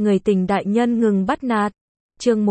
Người tình đại nhân ngừng bắt nạt. Chương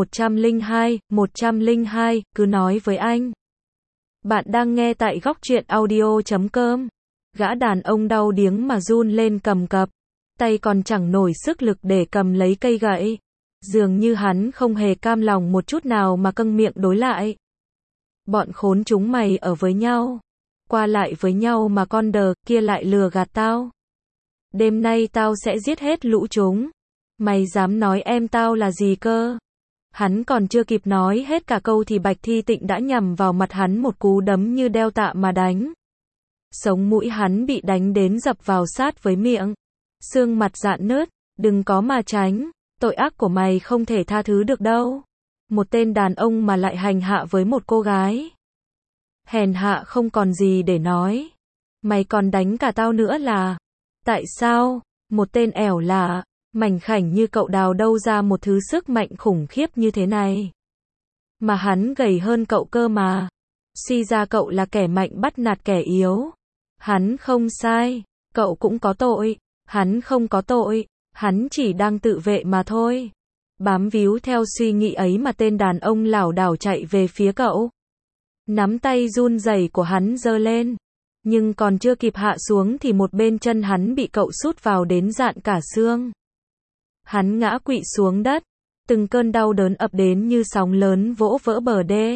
102, cứ nói với anh. Bạn đang nghe tại góc truyện audio.com. Gã đàn ông đau điếng mà run lên cầm cập. Tay còn chẳng nổi sức lực để cầm lấy cây gậy. Dường như hắn không hề cam lòng một chút nào mà căng miệng đối lại. Bọn khốn chúng mày ở với nhau. Qua lại với nhau mà con đờ kia lại lừa gạt tao. Đêm nay tao sẽ giết hết lũ chúng. Mày dám nói em tao là gì cơ? Hắn còn chưa kịp nói hết cả câu thì Bạch Thi Tịnh đã nhằm vào mặt hắn một cú đấm như đeo tạ mà đánh. Sống mũi hắn bị đánh đến dập vào sát với miệng. Xương mặt rạn nứt, đừng có mà tránh, tội ác của mày không thể tha thứ được đâu. Một tên đàn ông mà lại hành hạ với một cô gái. Hèn hạ không còn gì để nói. Mày còn đánh cả tao nữa là? Tại sao? Một tên ẻo lả, mảnh khảnh như cậu đào đâu ra một thứ sức mạnh khủng khiếp như thế này? Mà hắn gầy hơn cậu cơ mà. Suy ra cậu là kẻ mạnh bắt nạt kẻ yếu. Hắn không sai, cậu cũng có tội. Hắn không có tội, hắn chỉ đang tự vệ mà thôi. Bám víu theo suy nghĩ ấy mà tên đàn ông lảo đảo chạy về phía cậu. Nắm tay run rẩy của hắn giơ lên. Nhưng còn chưa kịp hạ xuống thì một bên chân hắn bị cậu sút vào đến rạn cả xương. Hắn ngã quỵ xuống đất. Từng cơn đau đớn ập đến như sóng lớn vỗ vỡ bờ đê.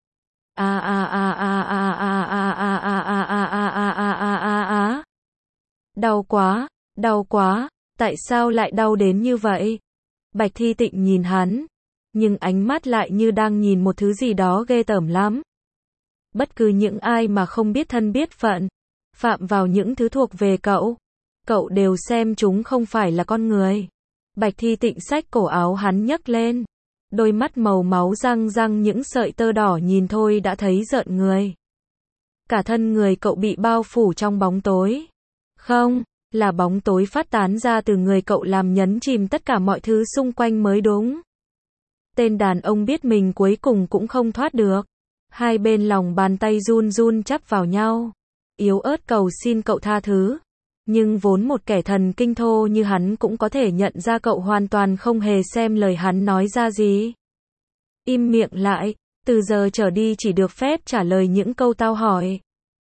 Đau quá, đau quá, tại sao lại đau đến như vậy? Bạch Thi Tịnh nhìn hắn, nhưng ánh mắt lại như đang nhìn một thứ gì đó ghê tởm lắm. Bất cứ những ai mà không biết thân biết phận, phạm vào những thứ thuộc về cậu đều xem chúng không phải là con người. Bạch Thi Tịnh xách cổ áo hắn nhấc lên, đôi mắt màu máu răng răng những sợi tơ đỏ nhìn thôi đã thấy rợn người. Cả thân người cậu bị bao phủ trong bóng tối. Không, là bóng tối phát tán ra từ người cậu làm nhấn chìm tất cả mọi thứ xung quanh mới đúng. Tên đàn ông biết mình cuối cùng cũng không thoát được. Hai bên lòng bàn tay run run chắp vào nhau. Yếu ớt cầu xin cậu tha thứ. Nhưng vốn một kẻ thần kinh thô như hắn cũng có thể nhận ra cậu hoàn toàn không hề xem lời hắn nói ra gì. Im miệng lại, từ giờ trở đi chỉ được phép trả lời những câu tao hỏi.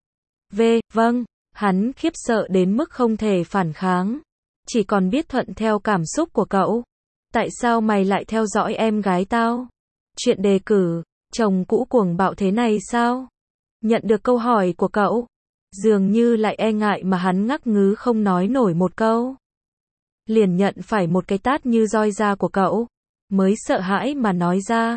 Vâng, hắn khiếp sợ đến mức không thể phản kháng. Chỉ còn biết thuận theo cảm xúc của cậu. Tại sao mày lại theo dõi em gái tao? Chuyện đề cử, chồng cũ cuồng bạo thế này sao? Nhận được câu hỏi của cậu. Dường như lại e ngại mà hắn ngắc ngứ không nói nổi một câu. Liền nhận phải một cái tát như roi da của cậu. Mới sợ hãi mà nói ra.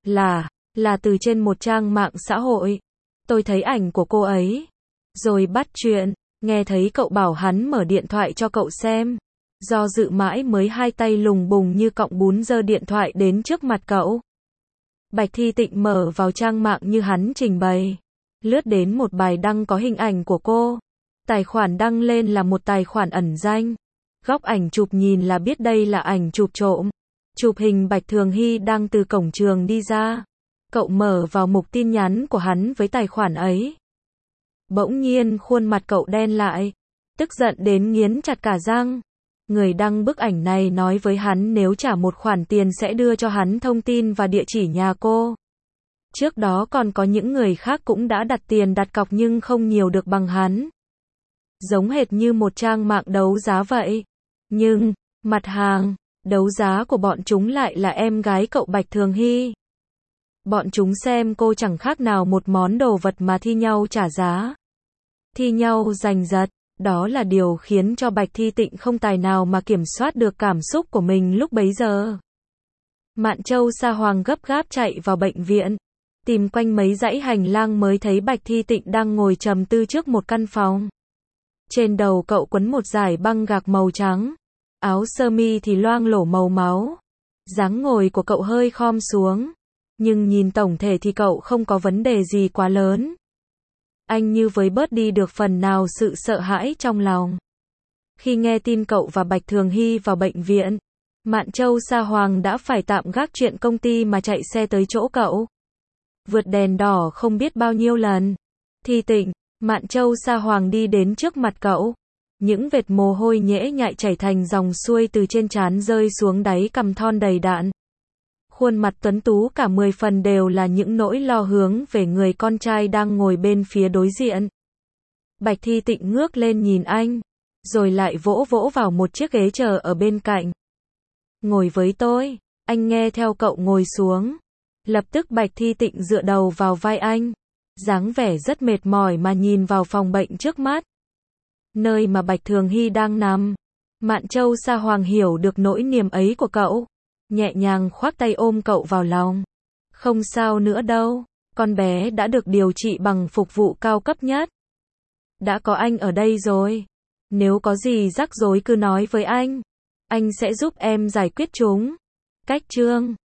Là từ trên một trang mạng xã hội. Tôi thấy ảnh của cô ấy. Rồi bắt chuyện, nghe thấy cậu bảo hắn mở điện thoại cho cậu xem. Do dự mãi mới hai tay lùng bùng như cọng bún giơ điện thoại đến trước mặt cậu. Bạch Thi Tịnh mở vào trang mạng như hắn trình bày. Lướt đến một bài đăng có hình ảnh của cô. Tài khoản đăng lên là một tài khoản ẩn danh. Góc ảnh chụp nhìn là biết đây là ảnh chụp trộm. Chụp hình Bạch Thường Hy đang từ cổng trường đi ra. Cậu mở vào mục tin nhắn của hắn với tài khoản ấy. Bỗng nhiên khuôn mặt cậu đen lại. Tức giận đến nghiến chặt cả răng. Người đăng bức ảnh này nói với hắn nếu trả một khoản tiền sẽ đưa cho hắn thông tin và địa chỉ nhà cô. Trước đó còn có những người khác cũng đã đặt tiền đặt cọc nhưng không nhiều được bằng hắn. Giống hệt như một trang mạng đấu giá vậy. Nhưng, mặt hàng, đấu giá của bọn chúng lại là em gái cậu Bạch Thường Hy. Bọn chúng xem cô chẳng khác nào một món đồ vật mà thi nhau trả giá. Thi nhau giành giật, đó là điều khiến cho Bạch Thi Tịnh không tài nào mà kiểm soát được cảm xúc của mình lúc bấy giờ. Mạn Châu Sa Hoàng gấp gáp chạy vào bệnh viện. Tìm quanh mấy dãy hành lang mới thấy Bạch Thi Tịnh đang ngồi trầm tư trước một căn phòng. Trên đầu cậu quấn một dải băng gạc màu trắng. Áo sơ mi thì loang lổ màu máu. Dáng ngồi của cậu hơi khom xuống. Nhưng nhìn tổng thể thì cậu không có vấn đề gì quá lớn. Anh như với bớt đi được phần nào sự sợ hãi trong lòng. Khi nghe tin cậu và Bạch Thường Hy vào bệnh viện, Mạn Châu Sa Hoàng đã phải tạm gác chuyện công ty mà chạy xe tới chỗ cậu. Vượt đèn đỏ không biết bao nhiêu lần. Thi Tịnh, Mạn Châu Sa Hoàng đi đến trước mặt cậu. Những vệt mồ hôi nhễ nhại chảy thành dòng xuôi từ trên trán rơi xuống đáy cằm thon đầy đặn. Khuôn mặt tuấn tú cả 10 phần đều là những nỗi lo hướng về người con trai đang ngồi bên phía đối diện. Bạch Thi Tịnh ngước lên nhìn anh, rồi lại vỗ vỗ vào một chiếc ghế chờ ở bên cạnh. Ngồi với tôi, anh nghe theo cậu ngồi xuống. Lập tức Bạch Thi Tịnh dựa đầu vào vai anh, dáng vẻ rất mệt mỏi mà nhìn vào phòng bệnh trước mắt. Nơi mà Bạch Thường Hy đang nằm. Mạn Châu Sa Hoàng hiểu được nỗi niềm ấy của cậu, nhẹ nhàng khoác tay ôm cậu vào lòng. Không sao nữa đâu, con bé đã được điều trị bằng phục vụ cao cấp nhất. Đã có anh ở đây rồi. Nếu có gì rắc rối cứ nói với anh sẽ giúp em giải quyết chúng. Cách chương